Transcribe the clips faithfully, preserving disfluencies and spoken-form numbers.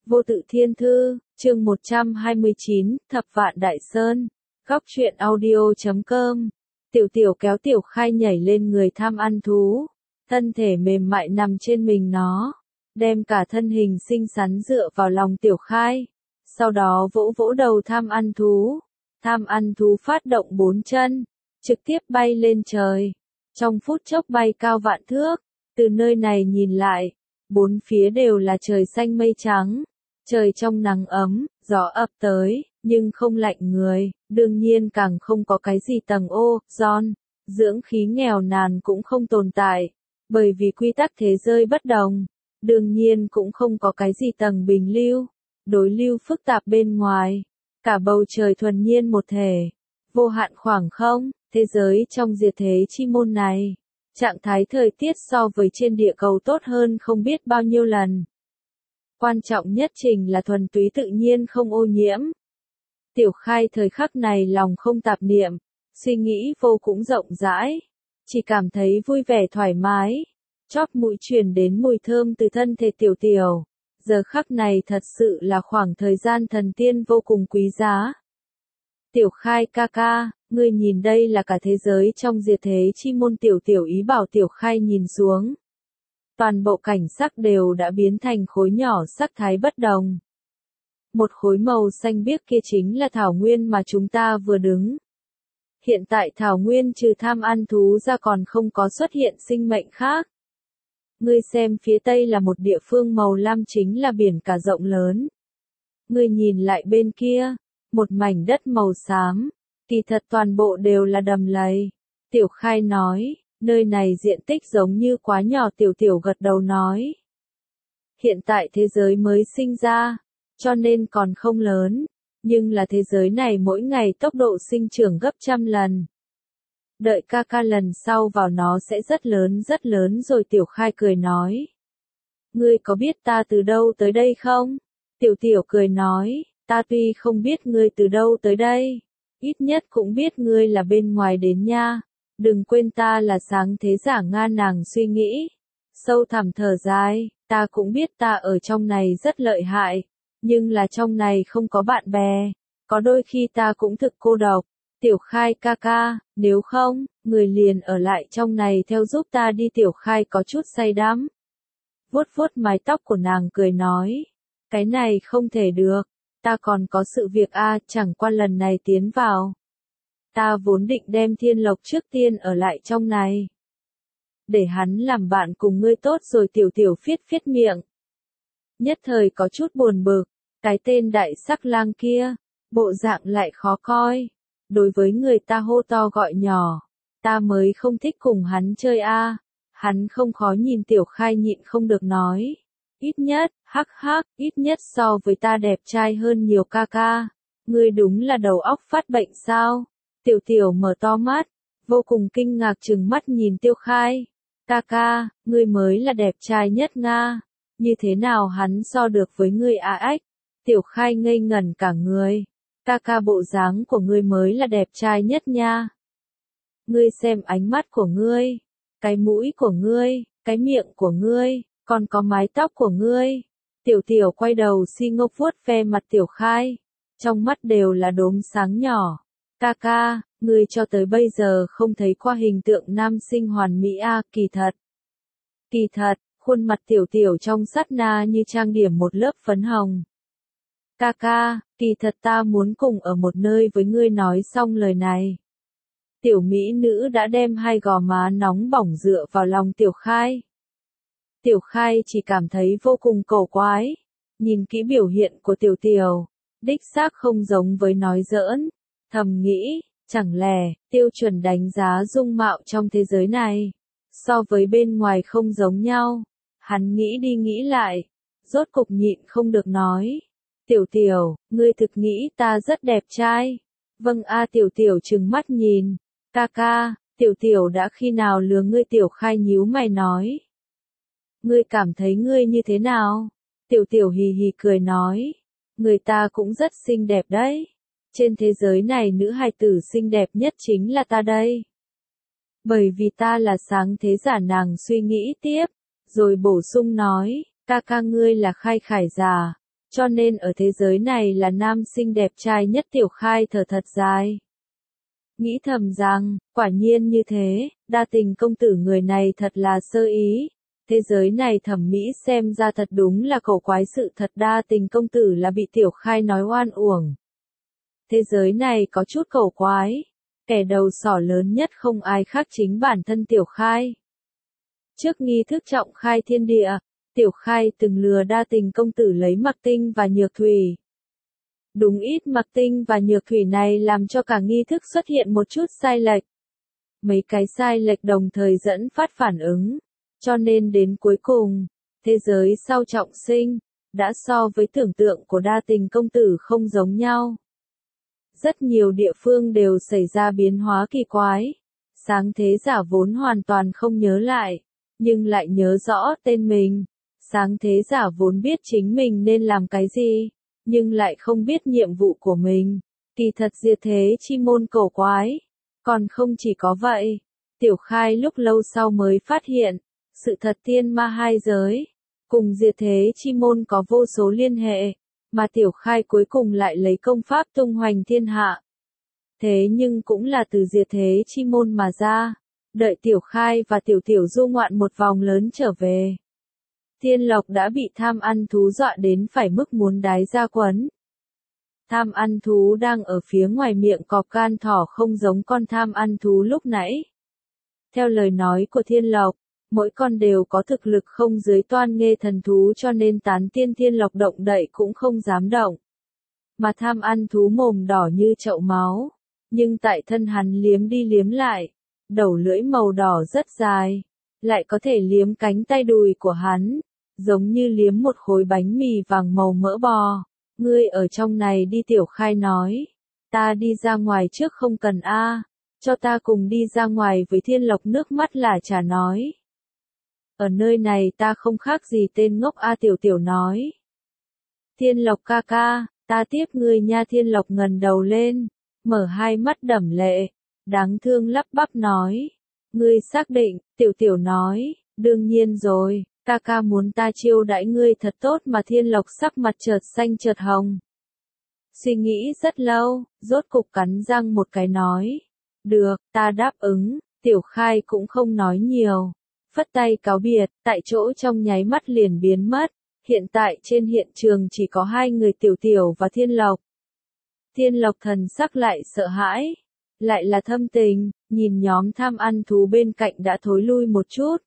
Vô tự thiên thư, chương một trăm hai mươi chín, Thập vạn đại sơn. Góc truyện audio chấm com. Tiểu tiểu kéo tiểu khai nhảy lên người tham ăn thú. Thân thể mềm mại nằm trên mình nó. Đem cả thân hình xinh xắn dựa vào lòng tiểu khai. Sau đó vỗ vỗ đầu tham ăn thú. Tham ăn thú phát động bốn chân. Trực tiếp bay lên trời. Trong phút chốc bay cao vạn thước. Từ nơi này nhìn lại. Bốn phía đều là trời xanh mây trắng. Trời trong nắng ấm, gió ập tới, nhưng không lạnh người, đương nhiên càng không có cái gì tầng ô, giòn, dưỡng khí nghèo nàn cũng không tồn tại, bởi vì quy tắc thế giới bất đồng, đương nhiên cũng không có cái gì tầng bình lưu, đối lưu phức tạp bên ngoài, cả bầu trời thuần nhiên một thể, vô hạn khoảng không, thế giới trong diệt thế chi môn này, trạng thái thời tiết so với trên địa cầu tốt hơn không biết bao nhiêu lần. Quan trọng nhất trình là thuần túy tự nhiên không ô nhiễm. Tiểu khai thời khắc này lòng không tạp niệm, suy nghĩ vô cũng rộng rãi, chỉ cảm thấy vui vẻ thoải mái, chóp mũi truyền đến mùi thơm từ thân thể tiểu tiểu. Giờ khắc này thật sự là khoảng thời gian thần tiên vô cùng quý giá. Tiểu khai ca ca, ngươi nhìn đây là cả thế giới trong diệt thế chi môn tiểu tiểu ý bảo tiểu khai nhìn xuống. Toàn bộ cảnh sắc đều đã biến thành khối nhỏ sắc thái bất đồng. Một khối màu xanh biếc kia chính là thảo nguyên mà chúng ta vừa đứng. Hiện tại thảo nguyên trừ tham ăn thú ra còn không có xuất hiện sinh mệnh khác. Ngươi xem phía tây là một địa phương màu lam chính là biển cả rộng lớn. Ngươi nhìn lại bên kia, một mảnh đất màu xám, kỳ thật toàn bộ đều là đầm lầy. Tiểu khai nói. Nơi này diện tích giống như quá nhỏ tiểu tiểu gật đầu nói. Hiện tại thế giới mới sinh ra, cho nên còn không lớn, nhưng là thế giới này mỗi ngày tốc độ sinh trưởng gấp trăm lần. Đợi ca ca lần sau vào nó sẽ rất lớn rất lớn rồi tiểu khai cười nói. Ngươi có biết ta từ đâu tới đây không? Tiểu tiểu cười nói, ta tuy không biết ngươi từ đâu tới đây, ít nhất cũng biết ngươi là bên ngoài đến nha. Đừng quên ta là sáng thế giả Nga nàng suy nghĩ. Sâu thẳm thở dài, ta cũng biết ta ở trong này rất lợi hại. Nhưng là trong này không có bạn bè. Có đôi khi ta cũng thực cô độc. Tiểu khai ca ca, nếu không, người liền ở lại trong này theo giúp ta đi tiểu khai có chút say đắm. Vuốt vuốt mái tóc của nàng cười nói. Cái này không thể được. Ta còn có sự việc a chẳng qua lần này tiến vào. Ta vốn định đem thiên lộc trước tiên ở lại trong này. Để hắn làm bạn cùng ngươi tốt rồi tiểu tiểu phiết phiết miệng. Nhất thời có chút buồn bực, cái tên đại sắc lang kia, bộ dạng lại khó coi. Đối với người ta hô to gọi nhỏ, ta mới không thích cùng hắn chơi a. Hắn không khó nhìn tiểu khai nhịn không được nói. Ít nhất, hắc hắc, ít nhất so với ta đẹp trai hơn nhiều ca ca. Ngươi đúng là đầu óc phát bệnh sao? Tiểu tiểu mở to mắt, vô cùng kinh ngạc trừng mắt nhìn tiêu khai. Ca ca, ngươi mới là đẹp trai nhất Nga. Như thế nào hắn so được với ngươi à ách? Tiểu khai ngây ngẩn cả người. Ca ca bộ dáng của ngươi mới là đẹp trai nhất nha. Ngươi xem ánh mắt của ngươi, cái mũi của ngươi, cái miệng của ngươi, còn có mái tóc của ngươi. Tiểu tiểu quay đầu si ngốc vuốt ve mặt tiểu khai. Trong mắt đều là đốm sáng nhỏ. Ca ca, ngươi cho tới bây giờ không thấy qua hình tượng nam sinh hoàn mỹ a, kỳ thật. Kỳ thật, khuôn mặt tiểu tiểu trong sát na như trang điểm một lớp phấn hồng. Ca ca, kỳ thật ta muốn cùng ở một nơi với ngươi nói xong lời này. Tiểu mỹ nữ đã đem hai gò má nóng bỏng dựa vào lòng tiểu khai. Tiểu khai chỉ cảm thấy vô cùng cổ quái. Nhìn kỹ biểu hiện của tiểu tiểu, đích xác không giống với nói giỡn. Thầm nghĩ, chẳng lẽ, tiêu chuẩn đánh giá dung mạo trong thế giới này, so với bên ngoài không giống nhau. Hắn nghĩ đi nghĩ lại, rốt cục nhịn không được nói. Tiểu tiểu, ngươi thực nghĩ ta rất đẹp trai. Vâng a tiểu tiểu trừng mắt nhìn. Ca ca, tiểu tiểu đã khi nào lừa ngươi tiểu khai nhíu mày nói. Ngươi cảm thấy ngươi như thế nào? Tiểu tiểu hì hì cười nói. Người ta cũng rất xinh đẹp đấy. Trên thế giới này nữ hài tử xinh đẹp nhất chính là ta đây. Bởi vì ta là sáng thế giả nàng suy nghĩ tiếp, rồi bổ sung nói, ca ca ngươi là khai khải già, cho nên ở thế giới này là nam sinh đẹp trai nhất. Tiểu Khai thở thật dài. Nghĩ thầm rằng, quả nhiên như thế, Đa Tình công tử người này thật là sơ ý. Thế giới này thẩm mỹ xem ra thật đúng là cổ quái, sự thật Đa Tình công tử là bị Tiểu Khai nói oan uổng. Thế giới này có chút cổ quái, kẻ đầu sỏ lớn nhất không ai khác chính bản thân Tiểu Khai. Trước nghi thức trọng khai thiên địa, Tiểu Khai từng lừa Đa Tình công tử lấy Mặc Tinh và Nhược Thủy. Đúng ít Mặc Tinh và Nhược Thủy này làm cho cả nghi thức xuất hiện một chút sai lệch. Mấy cái sai lệch đồng thời dẫn phát phản ứng, cho nên đến cuối cùng, thế giới sau trọng sinh, đã so với tưởng tượng của Đa Tình công tử không giống nhau. Rất nhiều địa phương đều xảy ra biến hóa kỳ quái. Sáng thế giả vốn hoàn toàn không nhớ lại, nhưng lại nhớ rõ tên mình. Sáng thế giả vốn biết chính mình nên làm cái gì, nhưng lại không biết nhiệm vụ của mình. Kỳ thật diệt thế chi môn cổ quái. Còn không chỉ có vậy, Tiểu Khai lúc lâu sau mới phát hiện, sự thật thiên ma hai giới, cùng diệt thế chi môn có vô số liên hệ, mà Tiểu Khai cuối cùng lại lấy công pháp tung hoành thiên hạ. Thế nhưng cũng là từ diệt thế chi môn mà ra. Đợi Tiểu Khai và Tiểu Tiểu du ngoạn một vòng lớn trở về, Thiên Lộc đã bị tham ăn thú dọa đến phải mức muốn đái ra quấn. Tham ăn thú đang ở phía ngoài miệng cọp gan thỏ, không giống con tham ăn thú lúc nãy. Theo lời nói của Thiên Lộc, mỗi con đều có thực lực không dưới Toan Nghê thần thú, cho nên tán tiên Thiên Lộc động đậy cũng không dám động. Mà tham ăn thú mồm đỏ như chậu máu, nhưng tại thân hắn liếm đi liếm lại, đầu lưỡi màu đỏ rất dài, lại có thể liếm cánh tay đùi của hắn, giống như liếm một khối bánh mì vàng màu mỡ bò. Ngươi ở trong này đi, Tiểu Khai nói. Ta đi ra ngoài trước không cần a, cho ta cùng đi ra ngoài với Thiên Lộc nước mắt lả chả nói. Ở nơi này ta không khác gì tên ngốc a, Tiểu Tiểu nói. Thiên Lộc ca ca, ta tiếp ngươi nha. Thiên Lộc ngẩng đầu lên, mở hai mắt đẫm lệ, đáng thương lắp bắp nói. Ngươi xác định? Tiểu Tiểu nói, đương nhiên rồi. Ca ca muốn ta chiêu đãi ngươi thật tốt mà. Thiên Lộc sắc mặt chợt xanh chợt hồng. Suy nghĩ rất lâu, rốt cục cắn răng một cái nói. Được, ta đáp ứng. Tiểu Khai cũng không nói nhiều, phất tay cáo biệt, tại chỗ trong nháy mắt liền biến mất. Hiện tại trên hiện trường chỉ có hai người, Tiểu Tiểu và Thiên Lộc. Thiên Lộc thần sắc lại sợ hãi, lại là thâm tình, nhìn nhóm tham ăn thú bên cạnh đã thối lui một chút.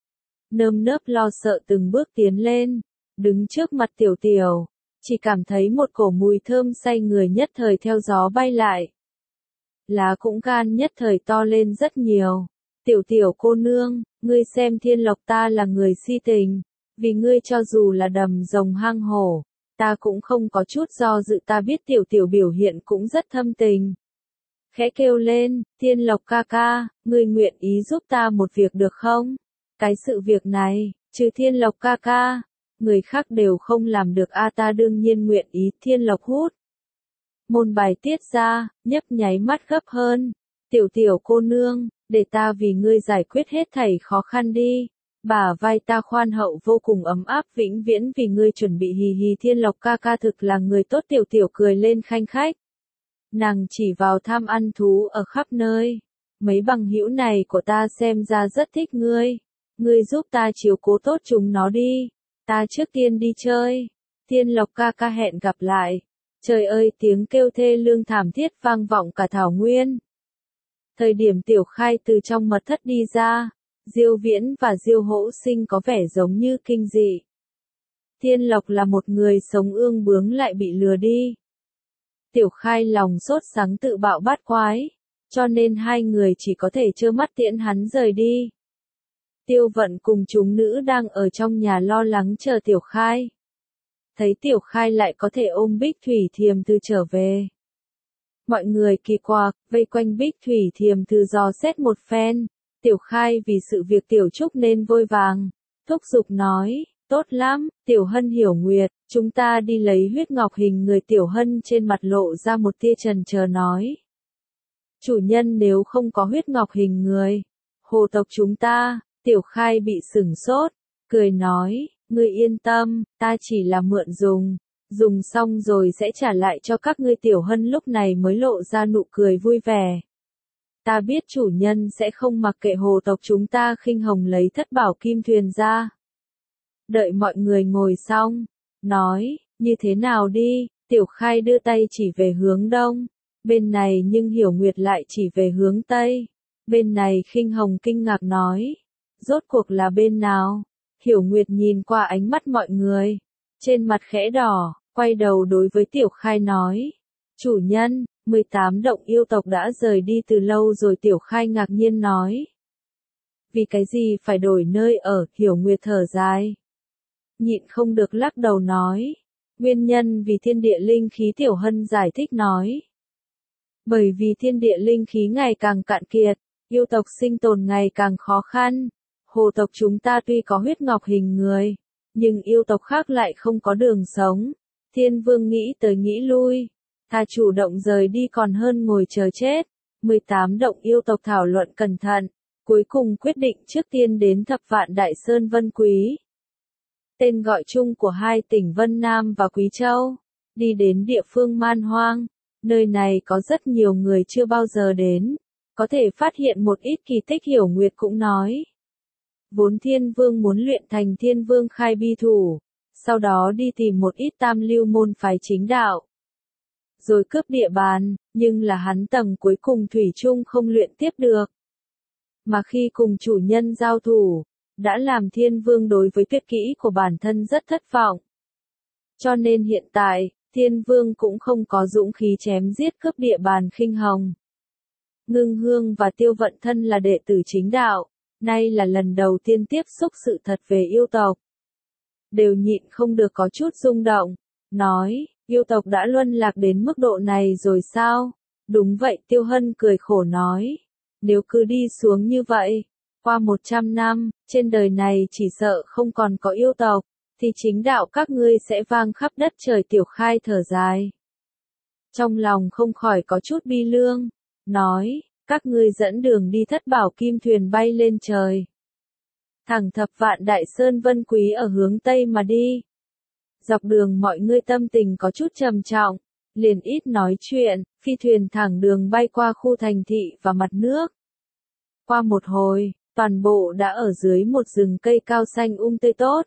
Nơm nớp lo sợ từng bước tiến lên, đứng trước mặt Tiểu Tiểu, chỉ cảm thấy một cổ mùi thơm say người nhất thời theo gió bay lại. Lá cũng gan nhất thời to lên rất nhiều. Tiểu Tiểu cô nương, ngươi xem Thiên Lộc ta là người si tình, vì ngươi cho dù là đầm rồng hang hổ, ta cũng không có chút do dự. Ta biết Tiểu Tiểu biểu hiện cũng rất thâm tình. Khẽ kêu lên, Thiên Lộc ca ca, ngươi nguyện ý giúp ta một việc được không? Cái sự việc này, trừ Thiên Lộc ca ca, người khác đều không làm được a. Ta đương nhiên nguyện ý. Thiên Lộc hút môn bài tiết ra, nhấp nháy mắt gấp hơn. Tiểu Tiểu cô nương, để ta vì ngươi giải quyết hết thảy khó khăn đi. Bả vai ta khoan hậu vô cùng ấm áp, vĩnh viễn vì ngươi chuẩn bị. Hì hì, Thiên Lộc ca ca thực là người tốt. Tiểu Tiểu cười lên khanh khách. Nàng chỉ vào tham ăn thú ở khắp nơi. Mấy bằng hữu này của ta xem ra rất thích ngươi. Ngươi giúp ta chiếu cố tốt chúng nó đi. Ta trước tiên đi chơi. Thiên Lộc ca ca hẹn gặp lại. Trời ơi, tiếng kêu thê lương thảm thiết vang vọng cả thảo nguyên. Thời điểm Tiểu Khai từ trong mật thất đi ra, Diêu Viễn và Diêu Hỗ Sinh có vẻ giống như kinh dị. Thiên Lộc là một người sống ương bướng lại bị lừa đi. Tiểu Khai lòng sốt sắng tự bạo bát quái, cho nên hai người chỉ có thể trơ mắt tiễn hắn rời đi. Tiêu Vận cùng chúng nữ đang ở trong nhà lo lắng chờ Tiểu Khai. Thấy Tiểu Khai lại có thể ôm Bích Thủy Thiềm Thư trở về. Mọi người kỳ quặc, vây quanh Bích Thủy Thiềm Thư dò xét một phen. Tiểu Khai vì sự việc Tiểu Trúc nên vội vàng, thúc giục nói, tốt lắm, Tiểu Hân hiểu nguyệt, chúng ta đi lấy huyết ngọc hình người. Tiểu Hân trên mặt lộ ra một tia chần chờ nói. Chủ nhân nếu không có huyết ngọc hình người, hồ tộc chúng ta. Tiểu Khai bị sửng sốt, cười nói, ngươi yên tâm, ta chỉ là mượn dùng, dùng xong rồi sẽ trả lại cho các ngươi. Tiểu Hân lúc này mới lộ ra nụ cười vui vẻ. Ta biết chủ nhân sẽ không mặc kệ hồ tộc chúng ta. Khinh Hồng lấy thất bảo kim thuyền ra. Đợi mọi người ngồi xong, nói, như thế nào đi, Tiểu Khai đưa tay chỉ về hướng đông, bên này nhưng Hiểu Nguyệt lại chỉ về hướng tây, bên này Khinh Hồng kinh ngạc nói, rốt cuộc là bên nào, Hiểu Nguyệt nhìn qua ánh mắt mọi người, trên mặt khẽ đỏ, quay đầu đối với Tiểu Khai nói, chủ nhân, mười tám động yêu tộc đã rời đi từ lâu rồi. Tiểu Khai ngạc nhiên nói, vì cái gì phải đổi nơi ở, Hiểu Nguyệt thở dài. Nhịn không được lắc đầu nói, nguyên nhân vì thiên địa linh khí. Tiểu Hân giải thích nói, bởi vì thiên địa linh khí ngày càng cạn kiệt, yêu tộc sinh tồn ngày càng khó khăn, hồ tộc chúng ta tuy có huyết ngọc hình người, nhưng yêu tộc khác lại không có đường sống. Thiên Vương nghĩ tới nghĩ lui, thà chủ động rời đi còn hơn ngồi chờ chết. mười tám động yêu tộc thảo luận cẩn thận, cuối cùng quyết định trước tiên đến Thập Vạn Đại Sơn Vân Quý, tên gọi chung của hai tỉnh Vân Nam và Quý Châu, đi đến địa phương Man Hoang. Nơi này có rất nhiều người chưa bao giờ đến, có thể phát hiện một ít kỳ tích. Hiểu Nguyệt cũng nói, vốn Thiên Vương muốn luyện thành Thiên Vương khai bi thủ, sau đó đi tìm một ít tam lưu môn phái chính đạo, rồi cướp địa bàn, nhưng là hắn tầng cuối cùng thủy chung không luyện tiếp được. Mà khi cùng chủ nhân giao thủ, đã làm Thiên Vương đối với tuyệt kỹ của bản thân rất thất vọng. Cho nên hiện tại, Thiên Vương cũng không có dũng khí chém giết cướp địa bàn Khinh Hồng. Ngưng Hương và Tiêu Vận thân là đệ tử chính đạo, nay là lần đầu tiên tiếp xúc sự thật về yêu tộc. Đều nhịn không được có chút rung động, nói, yêu tộc đã luân lạc đến mức độ này rồi sao? Đúng vậy. Tiêu Hân cười khổ nói, nếu cứ đi xuống như vậy, qua một trăm năm, trên đời này chỉ sợ không còn có yêu tộc, thì chính đạo các ngươi sẽ vang khắp đất trời. Tiểu Khai thở dài, trong lòng không khỏi có chút bi lương, nói, các ngươi dẫn đường đi thất bảo kim thuyền bay lên trời, thẳng Thập Vạn Đại Sơn Vân Quý ở hướng Tây mà đi. Dọc đường mọi người tâm tình có chút trầm trọng, liền ít nói chuyện, phi thuyền thẳng đường bay qua khu thành thị và mặt nước. Qua một hồi, toàn bộ đã ở dưới một rừng cây cao xanh um tươi tốt.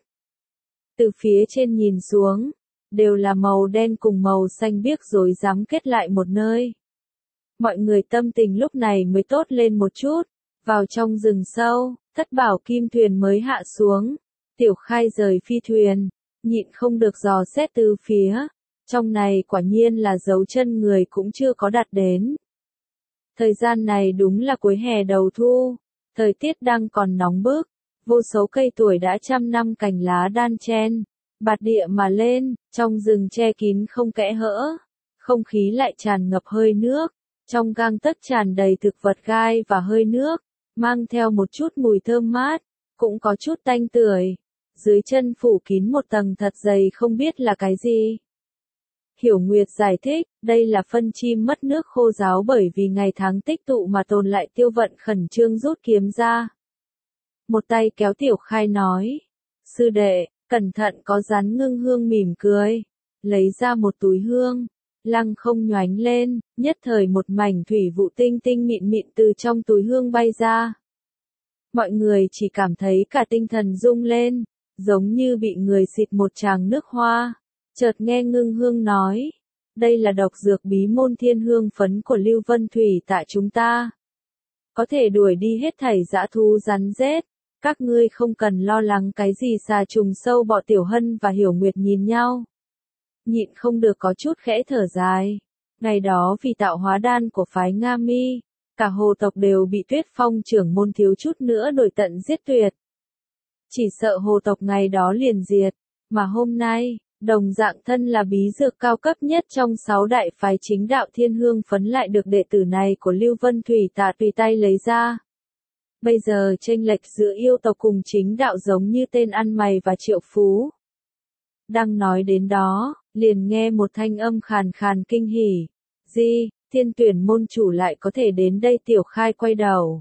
Từ phía trên nhìn xuống, đều là màu đen cùng màu xanh biếc rối rắm kết lại một nơi. Mọi người tâm tình lúc này mới tốt lên một chút, vào trong rừng sâu, thất bảo kim thuyền mới hạ xuống. Tiểu Khai rời phi thuyền, nhịn không được dò xét từ phía, trong này quả nhiên là dấu chân người cũng chưa có đặt đến. Thời gian này đúng là cuối hè đầu thu, thời tiết đang còn nóng bức, vô số cây tuổi đã trăm năm cành lá đan chen, bạt địa mà lên, trong rừng che kín không kẽ hở, không khí lại tràn ngập hơi nước, trong gang tấc tràn đầy thực vật gai và hơi nước, mang theo một chút mùi thơm mát, cũng có chút tanh tưởi. Dưới chân phủ kín một tầng thật dày không biết là cái gì. Hiểu Nguyệt giải thích, đây là phân chim mất nước khô ráo bởi vì ngày tháng tích tụ mà tồn lại. Tiêu Vận khẩn trương rút kiếm ra. Một tay kéo Tiểu Khai nói, sư đệ, cẩn thận có rắn. Ngưng Hương mỉm cười, lấy ra một túi hương, lăng không nhoánh lên, nhất thời một mảnh thủy vụ tinh tinh mịn mịn từ trong túi hương bay ra. Mọi người chỉ cảm thấy cả tinh thần rung lên, giống như bị người xịt một tràng nước hoa. Chợt nghe Ngưng Hương nói, đây là độc dược bí môn thiên hương phấn của Lưu Vân Thủy tại chúng ta. Có thể đuổi đi hết thảy dã thú rắn rết, các ngươi không cần lo lắng cái gì xà trùng sâu bọ. Tiểu Hân và Hiểu Nguyệt nhìn nhau, nhịn không được có chút khẽ thở dài. Ngày đó vì tạo hóa đan của phái Nga Mi, cả hồ tộc đều bị Tuyết Phong trưởng môn thiếu chút nữa đuổi tận giết tuyệt. Chỉ sợ hồ tộc ngày đó liền diệt, mà hôm nay, đồng dạng thân là bí dược cao cấp nhất trong sáu đại phái chính đạo thiên hương phấn lại được đệ tử này của Lưu Vân Thủy Tà tùy tay lấy ra. Bây giờ chênh lệch giữa yêu tộc cùng chính đạo giống như tên ăn mày và triệu phú. Đang nói đến đó, liền nghe một thanh âm khàn khàn kinh hỉ. Di, Thiên Tuyển môn chủ lại có thể đến đây. Tiểu Khai quay đầu,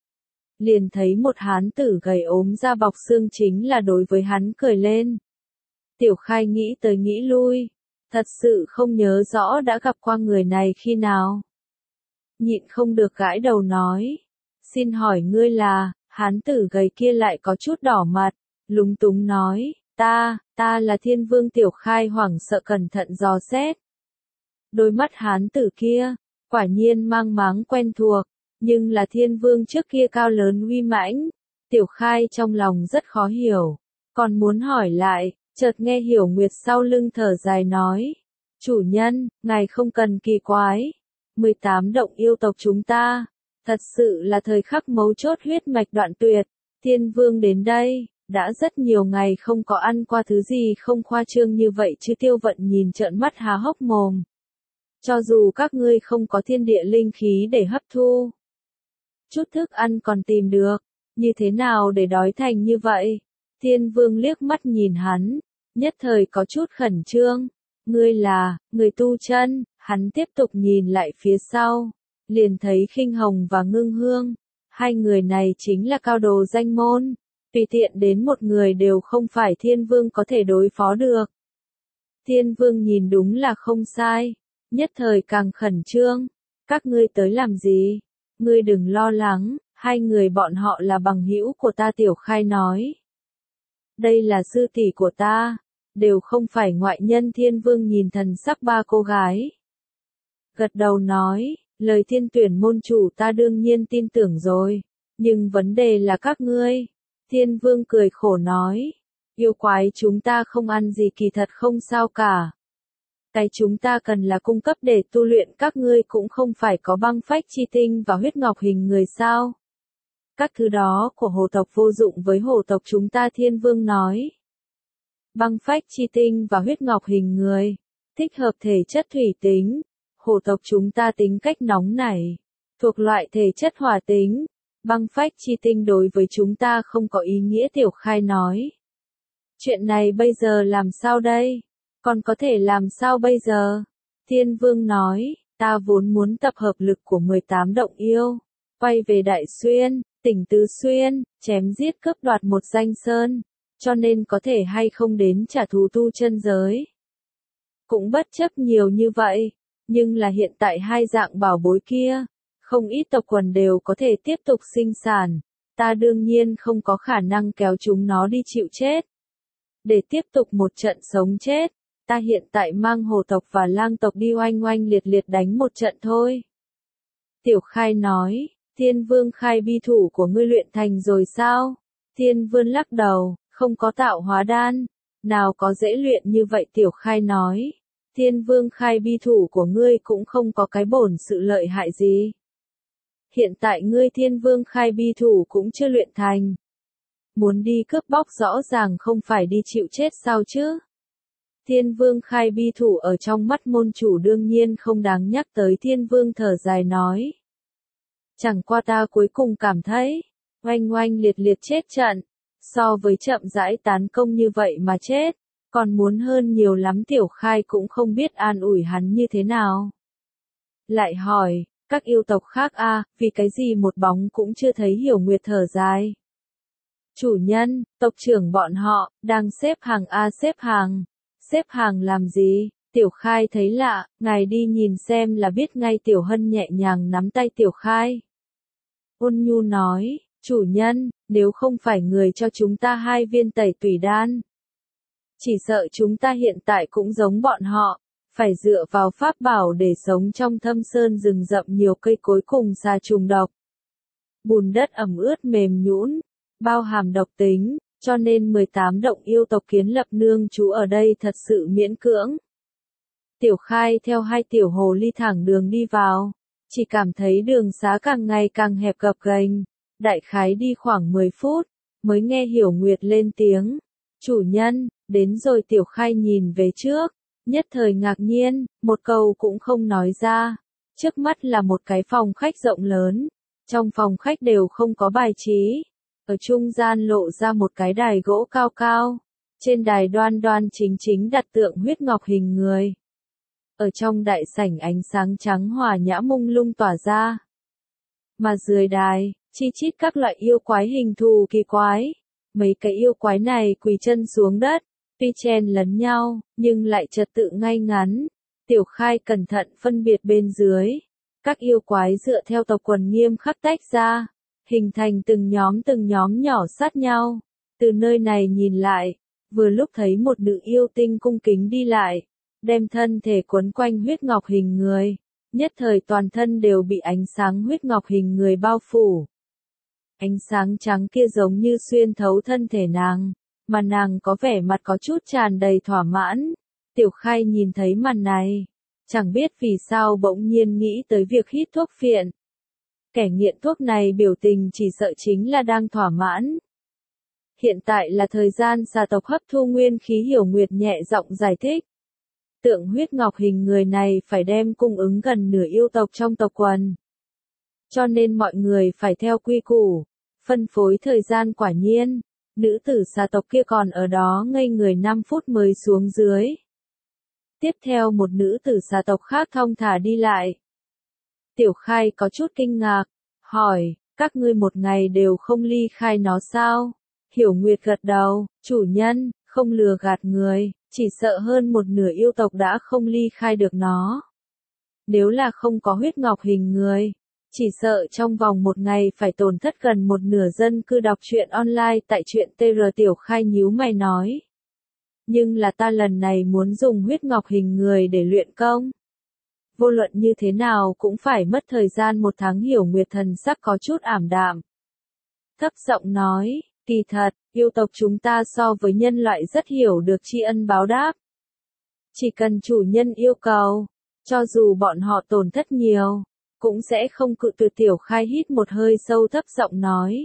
liền thấy một hán tử gầy ốm da bọc xương chính là đối với hắn cười lên. Tiểu Khai nghĩ tới nghĩ lui, Thật sự không nhớ rõ đã gặp qua người này khi nào. Nhịn không được gãi đầu nói. Xin hỏi ngươi là, hán tử gầy kia lại có chút đỏ mặt, lúng túng nói, ta, ta là Thiên Vương Tiểu Khai hoảng sợ cẩn thận dò xét. Đôi mắt hán tử kia, quả nhiên mang máng quen thuộc, nhưng là Thiên Vương trước kia cao lớn uy mãnh. Tiểu Khai trong lòng rất khó hiểu, còn muốn hỏi lại, chợt nghe Hiểu Nguyệt sau lưng thở dài nói. Chủ nhân, ngài không cần kỳ quái. mười tám động yêu tộc chúng ta, thật sự là thời khắc mấu chốt huyết mạch đoạn tuyệt. Thiên Vương đến đây, đã rất nhiều ngày không có ăn qua thứ gì không khoa trương như vậy chứ. Tiêu Vận nhìn trợn mắt há hốc mồm. Cho dù các ngươi không có thiên địa linh khí để hấp thu, chút thức ăn còn tìm được, như thế nào để đói thành như vậy? Thiên Vương liếc mắt nhìn hắn, nhất thời có chút khẩn trương. Ngươi là, người tu chân, hắn tiếp tục nhìn lại phía sau, liền thấy Khinh Hồng và Ngưng Hương. Hai người này chính là cao đồ danh môn, tùy tiện đến một người đều không phải Thiên Vương có thể đối phó được. Thiên Vương nhìn đúng là không sai, nhất thời càng khẩn trương. Các ngươi tới làm gì? Ngươi đừng lo lắng, hai người bọn họ là bằng hữu của ta. Tiểu Khai nói. Đây là sư tỷ của ta, đều không phải ngoại nhân. Thiên Vương nhìn thần sắc ba cô gái, gật đầu nói, lời Thiên Tuyển môn chủ ta đương nhiên tin tưởng rồi, nhưng vấn đề là các ngươi. Thiên Vương cười khổ nói, yêu quái chúng ta không ăn gì kỳ thật không sao cả. Cái chúng ta cần là cung cấp để tu luyện. Các ngươi cũng không phải có băng phách chi tinh và huyết ngọc hình người sao? Các thứ đó của hồ tộc vô dụng với hồ tộc chúng ta. Thiên Vương nói. Băng phách chi tinh và huyết ngọc hình người, thích hợp thể chất thủy tính. Hồ tộc chúng ta tính cách nóng nảy, thuộc loại thể chất hỏa tính. Băng phách chi tinh đối với chúng ta không có ý nghĩa. Tiểu Khai nói. Chuyện này bây giờ làm sao đây? Còn có thể làm sao bây giờ? Thiên Vương nói, ta vốn muốn tập hợp lực của mười tám động yêu, quay về Đại Xuyên, tỉnh Tứ Xuyên, chém giết cướp đoạt một danh sơn, cho nên có thể hay không đến trả thù tu chân giới. Cũng bất chấp nhiều như vậy, nhưng là hiện tại hai dạng bảo bối kia, không ít tộc quần đều có thể tiếp tục sinh sản, ta đương nhiên không có khả năng kéo chúng nó đi chịu chết. Để tiếp tục một trận sống chết, ta hiện tại mang hồ tộc và lang tộc đi oanh oanh liệt liệt đánh một trận thôi. Tiểu Khai nói, Thiên Vương khai bi thủ của ngươi luyện thành rồi sao? Thiên Vương lắc đầu, không có tạo hóa đan, nào có dễ luyện như vậy. Tiểu Khai nói, Thiên Vương khai bi thủ của ngươi cũng không có cái bổn sự lợi hại gì. Hiện tại ngươi Thiên Vương khai bi thủ cũng chưa luyện thành. Muốn đi cướp bóc rõ ràng không phải đi chịu chết sao chứ? Thiên Vương khai bi thủ ở trong mắt môn chủ đương nhiên không đáng nhắc tới. Thiên Vương thở dài nói. Chẳng qua ta cuối cùng cảm thấy, oanh oanh liệt liệt chết trận, so với chậm rãi tán công như vậy mà chết, còn muốn hơn nhiều lắm. Tiểu Khai cũng không biết an ủi hắn như thế nào. Lại hỏi, các yêu tộc khác a à, vì cái gì một bóng cũng chưa thấy. Hiểu Nguyệt thở dài. Chủ nhân, tộc trưởng bọn họ, đang xếp hàng a à, xếp hàng. Xếp hàng làm gì? Tiểu Khai thấy lạ, ngài đi nhìn xem là biết ngay. Tiểu Hân nhẹ nhàng nắm tay Tiểu Khai. Ôn nhu nói, chủ nhân, nếu không phải người cho chúng ta hai viên tẩy tùy đan, chỉ sợ chúng ta hiện tại cũng giống bọn họ, phải dựa vào pháp bảo để sống trong thâm sơn rừng rậm nhiều cây cối cùng xà trùng độc. Bùn đất ẩm ướt mềm nhũn, bao hàm độc tính, cho nên mười tám động yêu tộc kiến lập nương trú ở đây thật sự miễn cưỡng. Tiểu Khai theo hai tiểu hồ ly thẳng đường đi vào, chỉ cảm thấy đường xá càng ngày càng hẹp gập ghềnh, đại khái đi khoảng mười phút, mới nghe Hiểu Nguyệt lên tiếng. Chủ nhân, đến rồi. Tiểu Khai nhìn về trước, nhất thời ngạc nhiên, một câu cũng không nói ra. Trước mắt là một cái phòng khách rộng lớn, trong phòng khách đều không có bài trí. Ở trung gian lộ ra một cái đài gỗ cao cao, trên đài đoan đoan chính chính đặt tượng huyết ngọc hình người. Ở trong đại sảnh ánh sáng trắng hòa nhã mông lung tỏa ra. Mà dưới đài, chi chít các loại yêu quái hình thù kỳ quái. Mấy cái yêu quái này quỳ chân xuống đất, Tuy chen lấn nhau, nhưng lại trật tự ngay ngắn. Tiểu Khai cẩn thận phân biệt bên dưới. Các yêu quái dựa theo tộc quần nghiêm khắc tách ra, hình thành từng nhóm từng nhóm nhỏ sát nhau. Từ nơi này nhìn lại, vừa lúc thấy một nữ yêu tinh cung kính đi lại, đem thân thể quấn quanh huyết ngọc hình người. Nhất thời toàn thân đều bị ánh sáng huyết ngọc hình người bao phủ. Ánh sáng trắng kia giống như xuyên thấu thân thể nàng, mà nàng có vẻ mặt có chút tràn đầy thỏa mãn. Tiểu Khai nhìn thấy màn này, chẳng biết vì sao bỗng nhiên nghĩ tới việc hít thuốc phiện. Kẻ nghiện thuốc này biểu tình chỉ sợ chính là đang thỏa mãn. Hiện tại là thời gian xà tộc hấp thu nguyên khí. Hiểu Nguyệt nhẹ giọng giải thích. Tượng huyết ngọc hình người này phải đem cung ứng gần nửa yêu tộc trong tộc quần. Cho nên mọi người phải theo quy củ, phân phối thời gian. Quả nhiên, nữ tử xà tộc kia còn ở đó ngây người năm phút mới xuống dưới. Tiếp theo một nữ tử xà tộc khác thong thả đi lại. Tiểu Khai có chút kinh ngạc, hỏi, các ngươi một ngày đều không ly khai nó sao? Hiểu Nguyệt gật đầu, chủ nhân, không lừa gạt người, chỉ sợ hơn một nửa yêu tộc đã không ly khai được nó. Nếu là không có huyết ngọc hình người, chỉ sợ trong vòng một ngày phải tổn thất gần một nửa dân cư đọc truyện online tại truyện tê rờ. Tiểu Khai nhíu mày nói. Nhưng là ta lần này muốn dùng huyết ngọc hình người để luyện công. Vô luận như thế nào cũng phải mất thời gian một tháng. Hiểu Nguyệt thần sắc có chút ảm đạm. Thấp giọng nói, kỳ thật, yêu tộc chúng ta so với nhân loại rất hiểu được tri ân báo đáp. Chỉ cần chủ nhân yêu cầu, cho dù bọn họ tổn thất nhiều, cũng sẽ không cự tuyệt. Tiểu Khai hít một hơi sâu thấp giọng nói.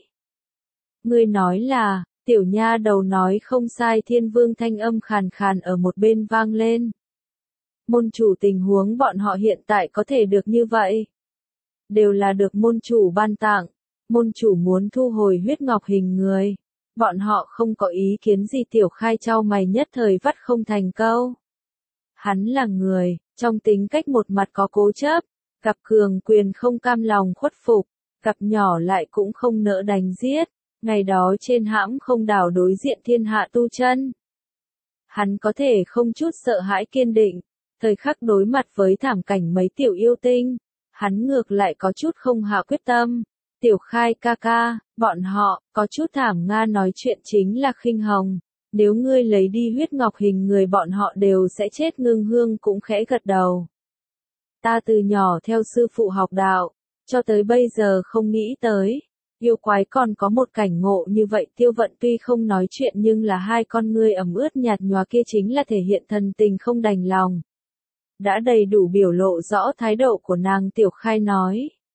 Ngươi nói là, tiểu nha đầu nói không sai. Thiên Vương thanh âm khàn khàn ở một bên vang lên. Môn chủ tình huống bọn họ hiện tại có thể được như vậy, đều là được môn chủ ban tặng. Môn chủ muốn thu hồi huyết ngọc hình người, bọn họ không có ý kiến gì. Tiểu Khai chau mày nhất thời vắt không thành câu. Hắn là người, trong tính cách một mặt có cố chấp, cặp cường quyền không cam lòng khuất phục, cặp nhỏ lại cũng không nỡ đánh giết. Ngày đó trên hãm không đảo đối diện thiên hạ tu chân, hắn có thể không chút sợ hãi kiên định. Thời khắc đối mặt với thảm cảnh mấy tiểu yêu tinh, hắn ngược lại có chút không hạ quyết tâm. Tiểu Khai ca ca, bọn họ, có chút thảm Nga nói chuyện chính là khinh hồng. Nếu ngươi lấy đi huyết ngọc hình người bọn họ đều sẽ chết. Ngưng Hương cũng khẽ gật đầu. Ta từ nhỏ theo sư phụ học đạo, cho tới bây giờ không nghĩ tới. Yêu quái còn có một cảnh ngộ như vậy. Tiêu Vận tuy không nói chuyện nhưng là hai con ngươi ẩm ướt nhạt nhòa kia chính là thể hiện thần tình không đành lòng. Đã đầy đủ biểu lộ rõ thái độ của nàng. Tiểu Khai nói.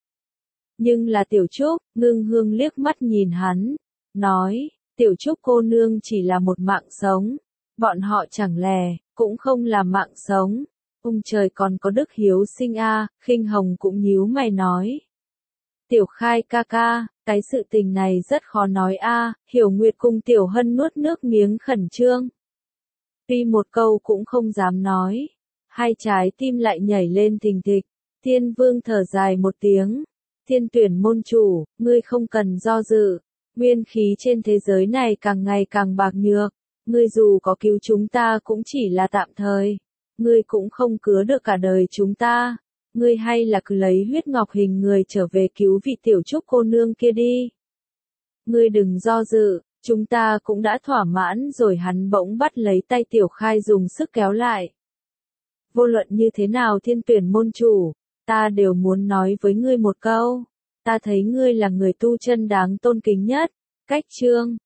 Nhưng là Tiểu Trúc. Ngưng Hương liếc mắt nhìn hắn, nói, Tiểu Trúc cô nương chỉ là một mạng sống, bọn họ chẳng lẽ cũng không là mạng sống. Ông trời còn có đức hiếu sinh a. À, Khinh Hồng cũng nhíu mày nói. Tiểu Khai ca ca, cái sự tình này rất khó nói a. À, Hiểu Nguyệt cùng Tiểu Hân nuốt nước miếng khẩn trương. Tuy một câu cũng không dám nói, hai trái tim lại nhảy lên thình thịch. Thiên Vương thở dài một tiếng. Thiên Tuyển môn chủ, ngươi không cần do dự. Nguyên khí trên thế giới này càng ngày càng bạc nhược. Ngươi dù có cứu chúng ta cũng chỉ là tạm thời. Ngươi cũng không cứa được cả đời chúng ta. Ngươi hay là cứ lấy huyết ngọc hình người trở về cứu vị Tiểu Trúc cô nương kia đi. Ngươi đừng do dự, chúng ta cũng đã thỏa mãn rồi. Hắn bỗng bắt lấy tay Tiểu Khai dùng sức kéo lại. Vô luận như thế nào Thiên Tuyển môn chủ, ta đều muốn nói với ngươi một câu. Ta thấy ngươi là người tu chân đáng tôn kính nhất. Cách chương